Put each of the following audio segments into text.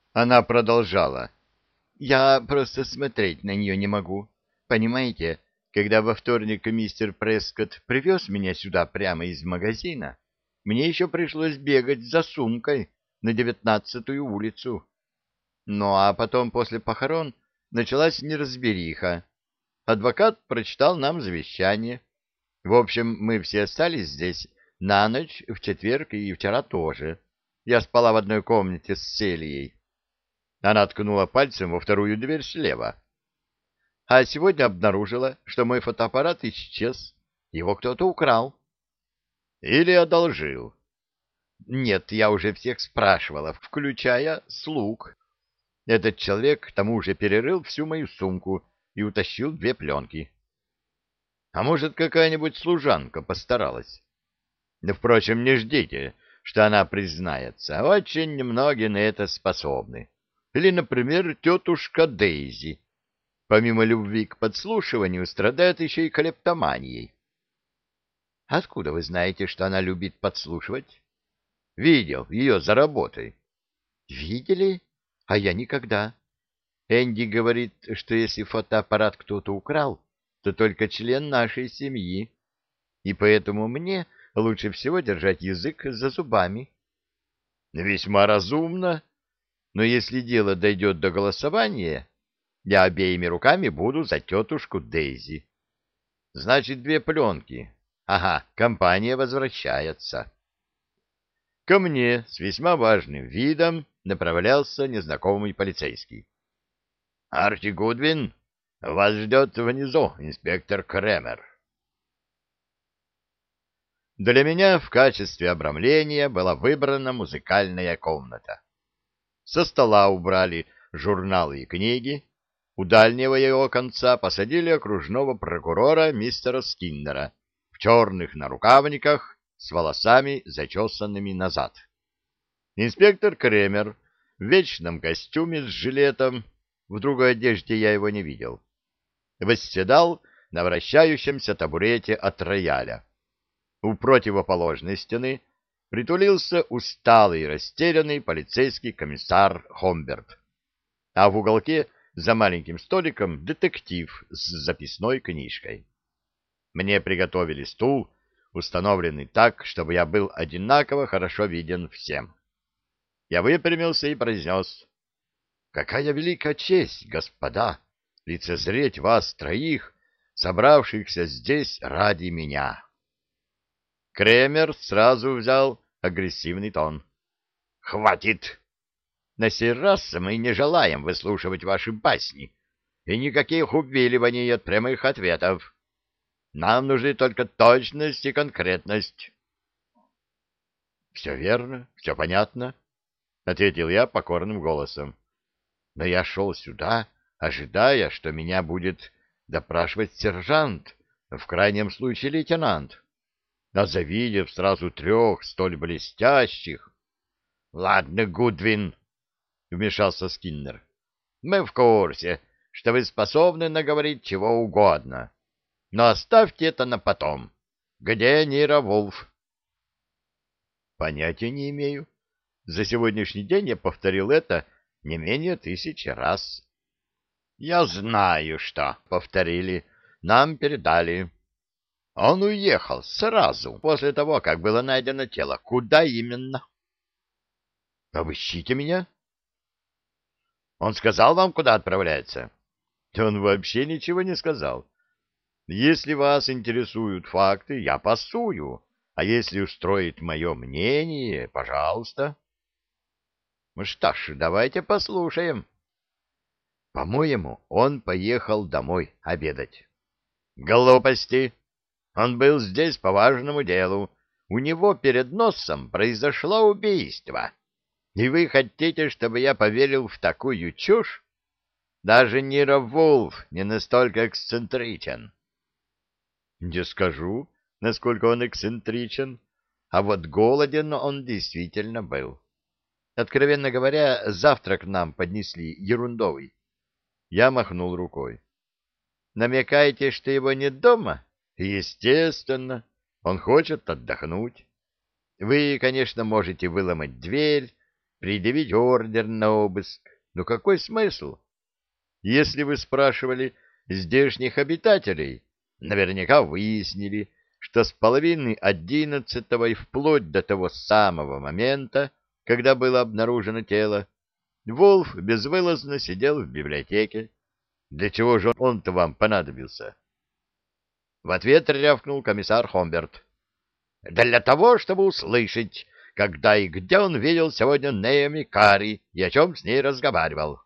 Она продолжала. Я просто смотреть на нее не могу. Понимаете, когда во вторник мистер Прескотт привез меня сюда прямо из магазина, мне еще пришлось бегать за сумкой на 19-ю улицу. Ну а потом после похорон началась неразбериха. Адвокат прочитал нам завещание. В общем, мы все остались здесь на ночь в четверг и вчера тоже. Я спала в одной комнате с Селией. Она ткнула пальцем во вторую дверь слева. А сегодня обнаружила, что мой фотоаппарат исчез. Его кто-то украл. Или одолжил. Нет, я уже всех спрашивала, включая слуг. Этот человек к тому же перерыл всю мою сумку и утащил 2 пленки. А может, какая-нибудь служанка постаралась? Да, впрочем, не ждите, что она признается. Очень немногие на это способны. Или, например, тетушка Дейзи. Помимо любви к подслушиванию, страдает еще и клептоманией. Откуда вы знаете, что она любит подслушивать? Видел ее за работой. Видели? А я никогда. Энди говорит, что если фотоаппарат кто-то украл, то только член нашей семьи. И поэтому мне лучше всего держать язык за зубами. Весьма разумно. Но если дело дойдет до голосования, я обеими руками буду за тетушку Дейзи. Значит, 2 пленки. Ага, компания возвращается. Ко мне с весьма важным видом направлялся незнакомый полицейский. — Арчи Гудвин, вас ждет внизу инспектор Кремер. Для меня в качестве обрамления была выбрана музыкальная комната. Со стола убрали журналы и книги, у дальнего его конца посадили окружного прокурора мистера Скиннера в черных нарукавниках с волосами, зачесанными назад. Инспектор Кремер в вечном костюме с жилетом, в другой одежде я его не видел, восседал на вращающемся табурете от рояля. У противоположной стены притулился усталый и растерянный полицейский комиссар Хомберт, а в уголке за маленьким столиком детектив с записной книжкой. Мне приготовили стул, установленный так, чтобы я был одинаково хорошо виден всем. Я выпрямился и произнес: «Какая великая честь, господа, лицезреть вас троих, собравшихся здесь ради меня!» Кремер сразу взял агрессивный тон. «Хватит! На сей раз мы не желаем выслушивать ваши басни и никаких увиливаний от прямых ответов. Нам нужны только точность и конкретность». «Все верно, все понятно», — ответил я покорным голосом. «Но я шел сюда, ожидая, что меня будет допрашивать сержант, в крайнем случае лейтенант. А завидев сразу 3 столь блестящих...» «Ладно, Гудвин», — вмешался Скиннер, — «мы в курсе, что вы способны наговорить чего угодно. Но оставьте это на потом. Где Нира Вулф?» «Понятия не имею. За сегодняшний день я повторил это не менее 1000 раз». «Я знаю, что повторили. Нам передали. Он уехал сразу после того, как было найдено тело. Куда именно?» «Обыщите меня». «Он сказал вам, куда отправляется?» «Он вообще ничего не сказал. Если вас интересуют факты, я пасую, а если устроит мое мнение, пожалуйста». «Ну что ж, давайте послушаем». «По-моему, он поехал домой обедать». «Глупости! Он был здесь по важному делу. У него перед носом произошло убийство. И вы хотите, чтобы я поверил в такую чушь? Даже Ниро Вулф не настолько эксцентричен». «Не скажу, насколько он эксцентричен, а вот голоден он действительно был. Откровенно говоря, завтрак нам поднесли ерундовый». Я махнул рукой. «Намекаете, что его нет дома?» «Естественно, он хочет отдохнуть. Вы, конечно, можете выломать дверь, предъявить ордер на обыск. Но какой смысл? Если вы спрашивали здешних обитателей, наверняка выяснили, что с половины 11 и вплоть до того самого момента, когда было обнаружено тело, Вулф безвылазно сидел в библиотеке. Для чего же он-то вам понадобился? В ответ рявкнул комиссар Хомберт. Для того, чтобы услышать, когда и где он видел сегодня Неоми Карри и о чем с ней разговаривал.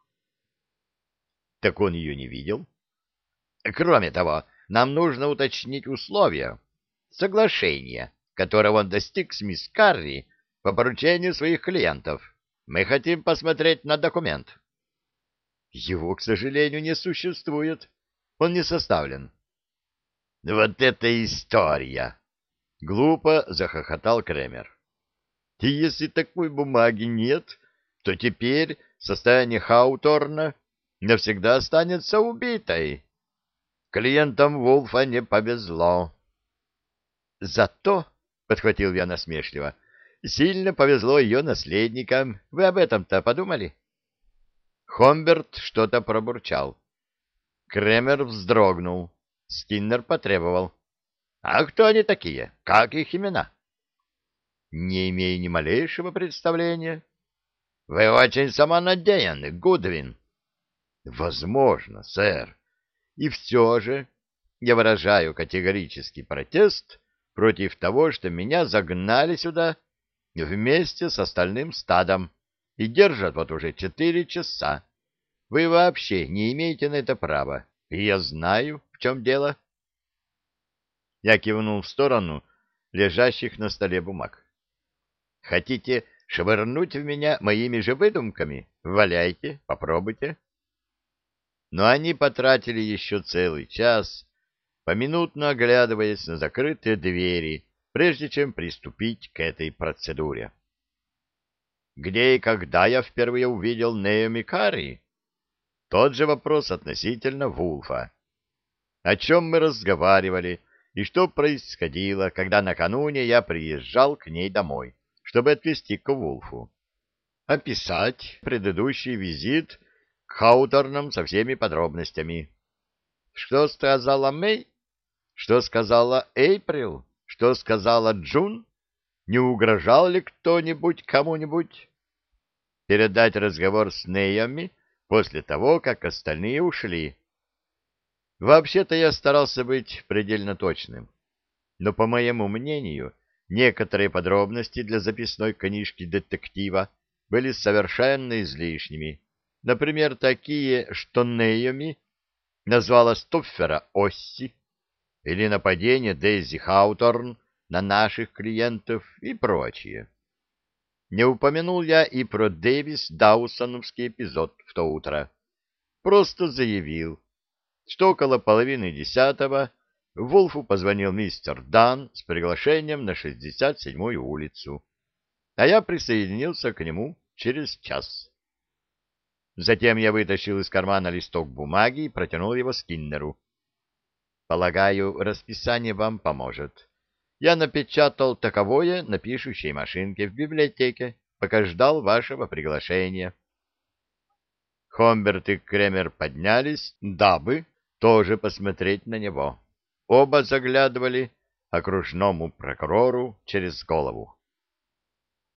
Так он ее не видел. Кроме того, нам нужно уточнить условия соглашения, которого он достиг с мисс Карри по поручению своих клиентов. Мы хотим посмотреть на документ. Его, к сожалению, не существует. Он не составлен. Вот это история! Глупо захохотал Кремер. И если такой бумаги нет, то теперь состояние Хауторна навсегда останется убитой. Клиентам Вулфа не повезло. Зато, — подхватил я насмешливо, — сильно повезло ее наследникам. Вы об этом-то подумали? Хомберт что-то пробурчал. Кремер вздрогнул. Скиннер потребовал. — А кто они такие? Как их имена? — Не имею ни малейшего представления. — Вы очень самонадеянны, Гудвин. — Возможно, сэр. И все же я выражаю категорический протест против того, что меня загнали сюда вместе с остальным стадом и держат вот уже 4 часа. Вы вообще не имеете на это права, и я знаю, в чем дело. Я кивнул в сторону лежащих на столе бумаг. Хотите швырнуть в меня моими же выдумками? Валяйте, попробуйте. Но они потратили еще целый час, поминутно оглядываясь на закрытые двери, прежде чем приступить к этой процедуре. Где и когда я впервые увидел Неоми Карри? Тот же вопрос относительно Вулфа. О чем мы разговаривали и что происходило, когда накануне я приезжал к ней домой, чтобы отвезти к Вулфу. Описать предыдущий визит к Хауторнам со всеми подробностями. Что сказала Мэй? Что сказала Эйприл? Что сказала Джун? Не угрожал ли кто-нибудь кому-нибудь? Передать разговор с Неями после того, как остальные ушли. Вообще-то я старался быть предельно точным, но, по моему мнению, некоторые подробности для записной книжки детектива были совершенно излишними. Например, такие, что Неями назвала Стуффера Осси, или нападение Дейзи Хауторн на наших клиентов и прочее. Не упомянул я и про Дэвис-Даусоновский эпизод в то утро. Просто заявил, что около 9:30 Вулфу позвонил мистер Дан с приглашением на 67-ю улицу, а я присоединился к нему через час. Затем я вытащил из кармана листок бумаги и протянул его Скиннеру. Полагаю, расписание вам поможет. Я напечатал таковое на пишущей машинке в библиотеке, пока ждал вашего приглашения. Хомберт и Кремер поднялись, дабы тоже посмотреть на него. Оба заглядывали окружному прокурору через голову.